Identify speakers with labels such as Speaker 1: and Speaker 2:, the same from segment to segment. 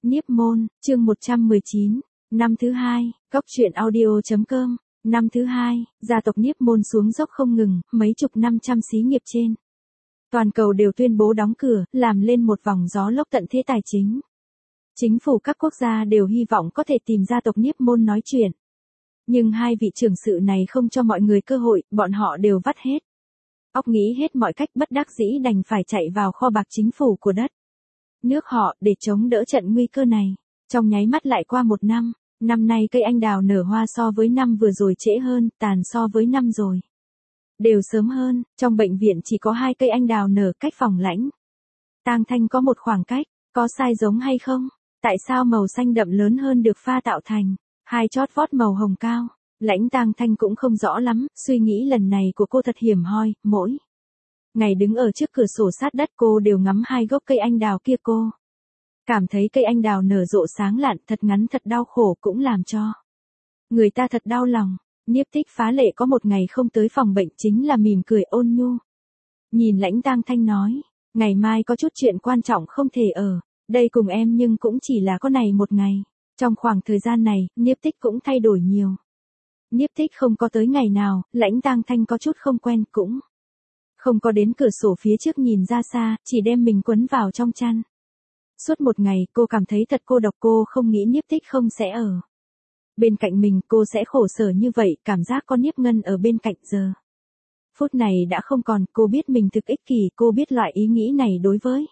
Speaker 1: Niếp môn, chương 119, năm thứ hai, góc truyện audio.com, năm thứ hai, gia tộc Niếp môn xuống dốc không ngừng, mấy chục năm trăm xí nghiệp trên toàn cầu đều tuyên bố đóng cửa, làm lên một vòng gió lốc tận thế tài chính. Chính phủ các quốc gia đều hy vọng có thể tìm gia tộc Niếp môn nói chuyện. Nhưng hai vị trưởng sự này không cho mọi người cơ hội, bọn họ đều vắt hết óc nghĩ hết mọi cách, bất đắc dĩ đành phải chạy vào kho bạc chính phủ của đất nước họ để chống đỡ trận nguy cơ này. Trong nháy mắt lại qua một năm, năm nay cây anh đào nở hoa so với năm vừa rồi trễ hơn, tàn so với năm rồi đều sớm hơn. Trong bệnh viện chỉ có 2 cây anh đào nở cách phòng lãnh Tang Thanh có một khoảng cách, có sai giống hay không? Tại sao màu xanh đậm lớn hơn được pha tạo thành hai chót vót màu hồng cao? Lãnh Tang Thanh cũng không rõ lắm, suy nghĩ lần này của cô thật hiểm hoi, mỗi ngày đứng ở trước cửa sổ sát đất cô đều ngắm 2 gốc cây anh đào kia, cô cảm thấy cây anh đào nở rộ sáng lạn, thật ngắn thật đau khổ, cũng làm cho người ta thật đau lòng. Niếp Tích phá lệ có một ngày không tới phòng bệnh chính là mỉm cười ôn nhu. Nhìn Lãnh Tang Thanh nói, ngày mai có chút chuyện quan trọng không thể ở đây cùng em, nhưng cũng chỉ là có này một ngày. Trong khoảng thời gian này, Niếp Tích cũng thay đổi nhiều. Niếp Tích không có tới ngày nào, Lãnh Tang Thanh có chút không quen, cũng không có đến cửa sổ phía trước nhìn ra xa, chỉ đem mình quấn vào trong chăn. Suốt một ngày, cô cảm thấy thật cô độc, cô không nghĩ Niếp Tích không sẽ ở bên cạnh mình, cô sẽ khổ sở như vậy, cảm giác có Niếp Ngân ở bên cạnh giờ phút này đã không còn. Cô biết mình thực ích kỷ, cô biết loại ý nghĩ này đối với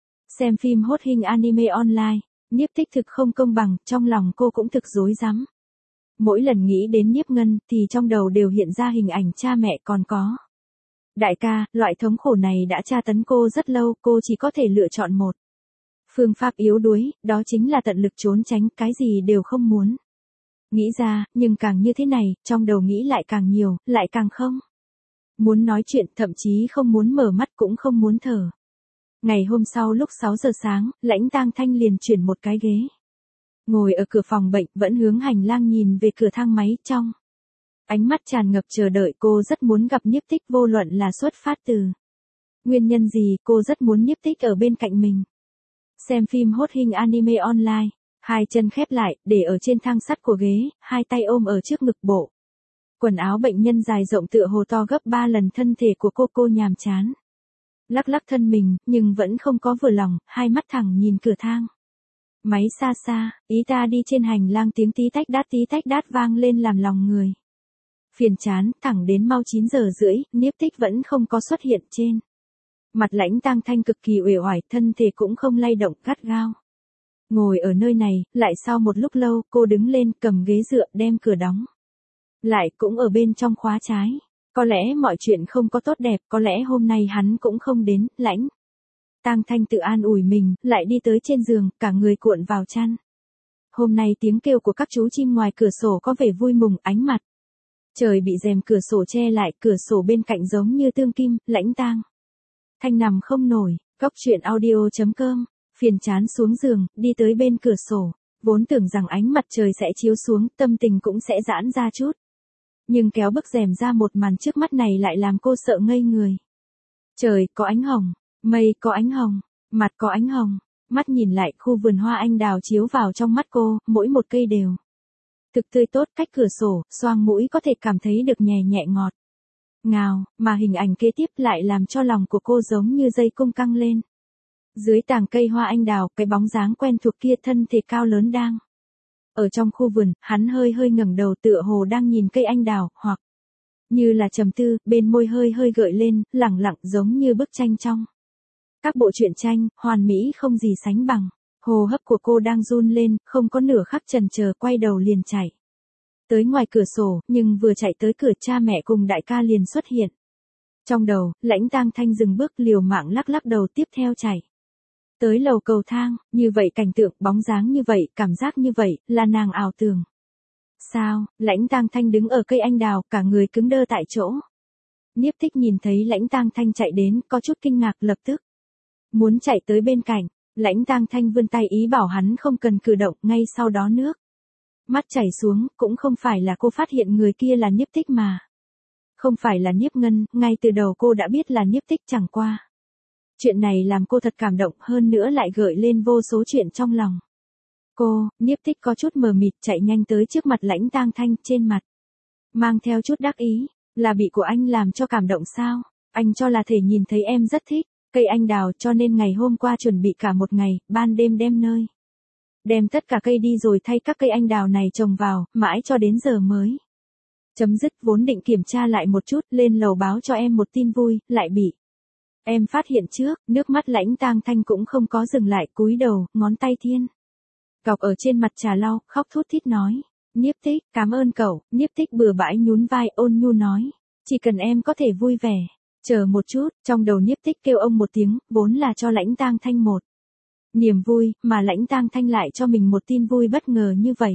Speaker 1: xem phim hot hình anime online, Niếp Tích thực không công bằng, trong lòng cô cũng thực rối rắm. Mỗi lần nghĩ đến Niếp Ngân thì trong đầu đều hiện ra hình ảnh cha mẹ, còn có đại ca. Loại thống khổ này đã tra tấn cô rất lâu, cô chỉ có thể lựa chọn một phương pháp yếu đuối, đó chính là tận lực trốn tránh, cái gì đều không muốn nghĩ ra. Nhưng càng như thế này, trong đầu nghĩ lại càng nhiều, lại càng không muốn nói chuyện, thậm chí không muốn mở mắt, cũng không muốn thở. Ngày hôm sau lúc 6 giờ sáng, Lãnh Tang Thanh liền chuyển một cái ghế, ngồi ở cửa phòng bệnh, vẫn hướng hành lang nhìn về cửa thang máy, trong ánh mắt tràn ngập chờ đợi. Cô rất muốn gặp Niếp Tích, vô luận là xuất phát từ nguyên nhân gì, cô rất muốn Niếp Tích ở bên cạnh mình. Xem phim hot hình anime online, hai chân khép lại, để ở trên thang sắt của ghế, hai tay ôm ở trước ngực, bộ quần áo bệnh nhân dài rộng tựa hồ to gấp 3 lần thân thể của cô nhàm chán lắc lắc thân mình, nhưng vẫn không có vừa lòng, hai mắt thẳng nhìn cửa thang máy xa xa. Ý ta đi trên hành lang, tiếng tí tách đát vang lên làm lòng người phiền chán. Thẳng đến mau 9 giờ rưỡi, Niếp Tích vẫn không có xuất hiện. Trên mặt Lãnh Tang Thanh cực kỳ uể oải, thân thể cũng không lay động, gắt gao ngồi ở nơi này. Lại sau một lúc lâu, cô đứng lên, cầm ghế dựa, đem cửa đóng lại, cũng ở bên trong khóa trái. Có lẽ mọi chuyện không có tốt đẹp, có lẽ hôm nay hắn cũng không đến. Lãnh Tang Thanh tự an ủi mình, lại đi tới trên giường, cả người cuộn vào chăn. Hôm nay tiếng kêu của các chú chim ngoài cửa sổ có vẻ vui mừng, ánh mặt trời bị rèm cửa sổ che lại, cửa sổ bên cạnh giống như tương kim. Lãnh Tang Thanh nằm không nổi, góc truyện audio.com, phiền chán xuống giường, đi tới bên cửa sổ, vốn tưởng rằng ánh mặt trời sẽ chiếu xuống, tâm tình cũng sẽ giãn ra chút. Nhưng kéo bức rèm ra, một màn trước mắt này lại làm cô sợ ngây người. Trời có ánh hồng, mây có ánh hồng, mặt có ánh hồng. Mắt nhìn lại, khu vườn hoa anh đào chiếu vào trong mắt cô, mỗi một cây đều thực tươi tốt. Cách cửa sổ, xoang mũi có thể cảm thấy được nhẹ nhẹ ngọt ngào, mà hình ảnh kế tiếp lại làm cho lòng của cô giống như dây cung căng lên. Dưới tàng cây hoa anh đào, cái bóng dáng quen thuộc kia, thân thể cao lớn đang ở trong khu vườn. Hắn hơi hơi ngẩng đầu, tựa hồ đang nhìn cây anh đào, hoặc như là trầm tư, bên môi hơi hơi gợi lên, lẳng lặng giống như bức tranh trong các bộ truyện tranh, hoàn mỹ không gì sánh bằng. Hô hấp của cô đang run lên, không có nửa khắc chần chờ, quay đầu liền chạy tới ngoài cửa sổ. Nhưng vừa chạy tới cửa, cha mẹ cùng đại ca liền xuất hiện. Trong đầu, Lãnh Tang Thanh dừng bước, liều mạng lắc lắc đầu, tiếp theo chạy tới lầu cầu thang. Như vậy cảnh tượng, bóng dáng như vậy, cảm giác như vậy, là nàng ảo tưởng sao? Lãnh Tang Thanh đứng ở cây anh đào, cả người cứng đơ tại chỗ. Niếp Tích nhìn thấy Lãnh Tang Thanh chạy đến, có chút kinh ngạc, lập tức muốn chạy tới bên cạnh. Lãnh Tang Thanh vươn tay ý bảo hắn không cần cử động, ngay sau đó nước mắt chảy xuống. Cũng không phải là cô phát hiện người kia là Niếp Tích, mà không phải là Niếp Ngân, ngay từ đầu cô đã biết là Niếp Tích, chẳng qua chuyện này làm cô thật cảm động, hơn nữa lại gợi lên vô số chuyện trong lòng. Cô, Niếp Tích có chút mờ mịt chạy nhanh tới trước mặt Lãnh Tang Thanh, trên mặt mang theo chút đắc ý, là bị của anh làm cho cảm động sao? Anh cho là thể nhìn thấy em rất thích cây anh đào, cho nên ngày hôm qua chuẩn bị cả một ngày, ban đêm đem tất cả cây đi rồi thay các cây anh đào này trồng vào, mãi cho đến giờ mới chấm dứt. Vốn định kiểm tra lại một chút, lên lầu báo cho em một tin vui, lại bị em phát hiện trước. Nước mắt Lãnh Tang Thanh cũng không có dừng lại, cúi đầu, ngón tay thiên cọc ở trên mặt trà lau, khóc thút thít nói. Niếp Tích, cảm ơn cậu. Niếp Tích bừa bãi nhún vai, ôn nhu nói. Chỉ cần em có thể vui vẻ. Chờ một chút, trong đầu Niếp Tích kêu ông một tiếng, vốn là cho Lãnh Tang Thanh một niềm vui, mà Lãnh Tang Thanh lại cho mình một tin vui bất ngờ như vậy.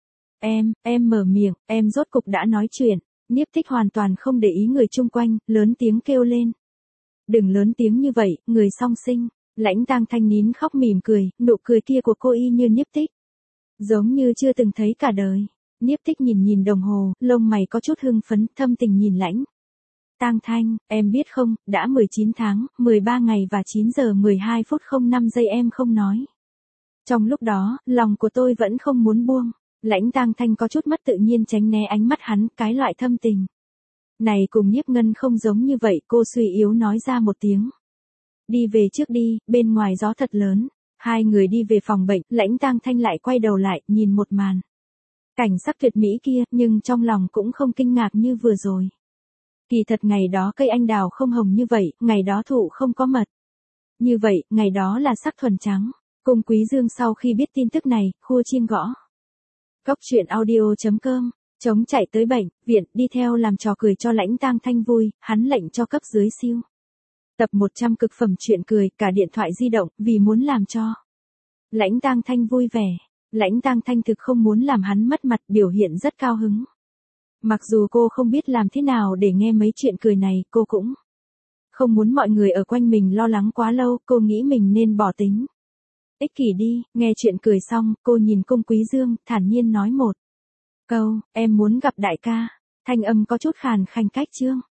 Speaker 1: Em mở miệng, em rốt cục đã nói chuyện. Niếp Tích hoàn toàn không để ý người chung quanh, lớn tiếng kêu lên. Đừng lớn tiếng như vậy, người song sinh. Lãnh Tang Thanh nín khóc mỉm cười, nụ cười kia của cô y như Niếp Tích giống như chưa từng thấy cả đời. Niếp Tích nhìn đồng hồ, lông mày có chút hưng phấn, thâm tình nhìn Lãnh Tang Thanh, em biết không, đã 19 tháng, 13 ngày và 9 giờ 12 phút 05 giây em không nói. Trong lúc đó, lòng của tôi vẫn không muốn buông. Lãnh Tang Thanh có chút mất tự nhiên tránh né ánh mắt hắn, cái loại thâm tình này cùng Nhiếp Ngân không giống như vậy, cô suy yếu nói ra một tiếng. Đi về trước đi, bên ngoài gió thật lớn. Hai người đi về phòng bệnh, Lãnh Tang Thanh lại quay đầu lại, nhìn một màn cảnh sắc tuyệt mỹ kia, nhưng trong lòng cũng không kinh ngạc như vừa rồi. Kỳ thật ngày đó cây anh đào không hồng như vậy, ngày đó thụ không có mật như vậy, ngày đó là sắc thuần trắng. Cung Quý Dương sau khi biết tin tức này, khua chiêng gõ cốc truyện audio.com, chống chạy tới bệnh viện, đi theo làm trò cười cho Lãnh Tang Thanh vui, hắn lệnh cho cấp dưới siêu tập 100 cực phẩm truyện cười, cả điện thoại di động, vì muốn làm cho Lãnh Tang Thanh vui vẻ. Lãnh Tang Thanh thực không muốn làm hắn mất mặt, biểu hiện rất cao hứng. Mặc dù cô không biết làm thế nào để nghe mấy chuyện cười này, cô cũng không muốn mọi người ở quanh mình lo lắng quá lâu, cô nghĩ mình nên bỏ tính ích kỷ đi. Nghe chuyện cười xong, cô nhìn Cung Quý Dương, thản nhiên nói một câu, em muốn gặp đại ca. Thanh âm có chút khàn khành cách chương.